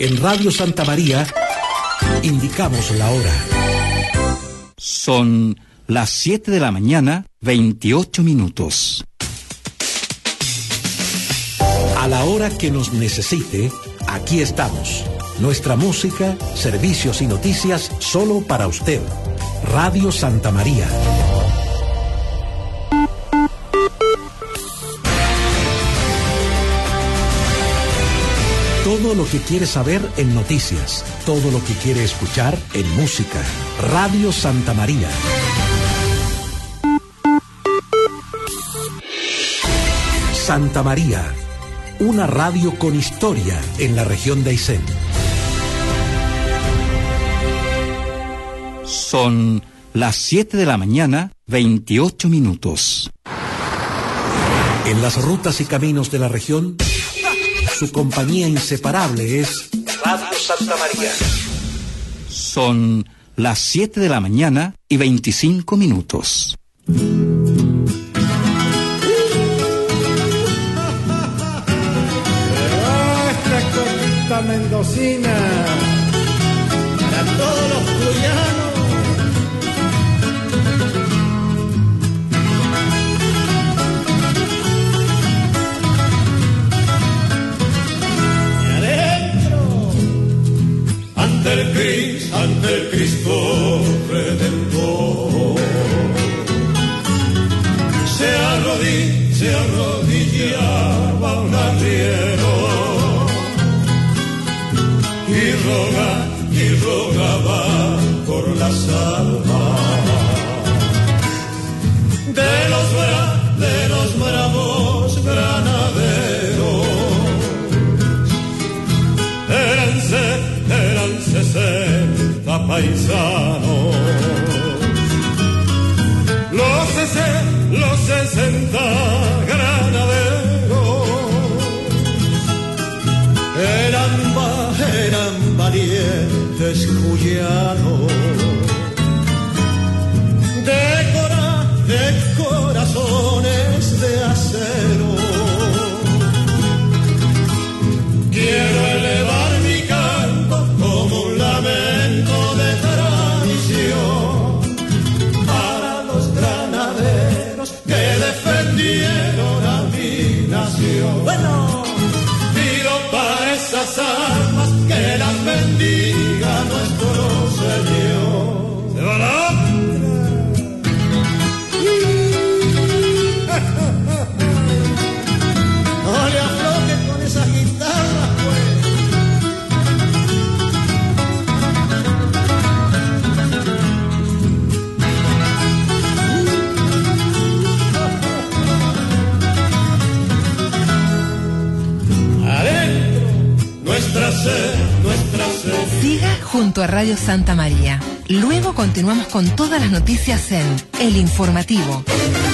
En Radio Santa María indicamos la hora. Son las 7 de la mañana, 28 minutos. A la hora que nos necesite, aquí estamos. Nuestra música, servicios y noticias solo para usted. Radio Santa María. Todo lo que quiere saber en noticias, todo lo que quiere escuchar en música. Radio Santa María. Santa María, una radio con historia en la región de Aysén. Son las 7 de la mañana, 28 minutos. En las rutas y caminos de la región, su compañía inseparable es Radio Santa María. Son las 7 de la mañana y 25 minutos. Nuestra cortita mendocina para todos los cuyanos. Ante el Cristo Redentor, se arrodillaba un arriero y rogaba por las almas de los bravos granaderos. Eran 60 paisanos, los 60 granaderos, eran valientes cuyanos, de corazones de acero. Quiero elevar mi canto como un lamento de tradición para los granaderos que defendieron a mi nación. Bueno, pido para esas almas que las bendiga nuestro Señor. ¿Se va la otra? No le afloje con esas guitarras, pues. Adentro, nuestra sed. Siga junto a Radio Santa María. Luego continuamos con todas las noticias en El Informativo.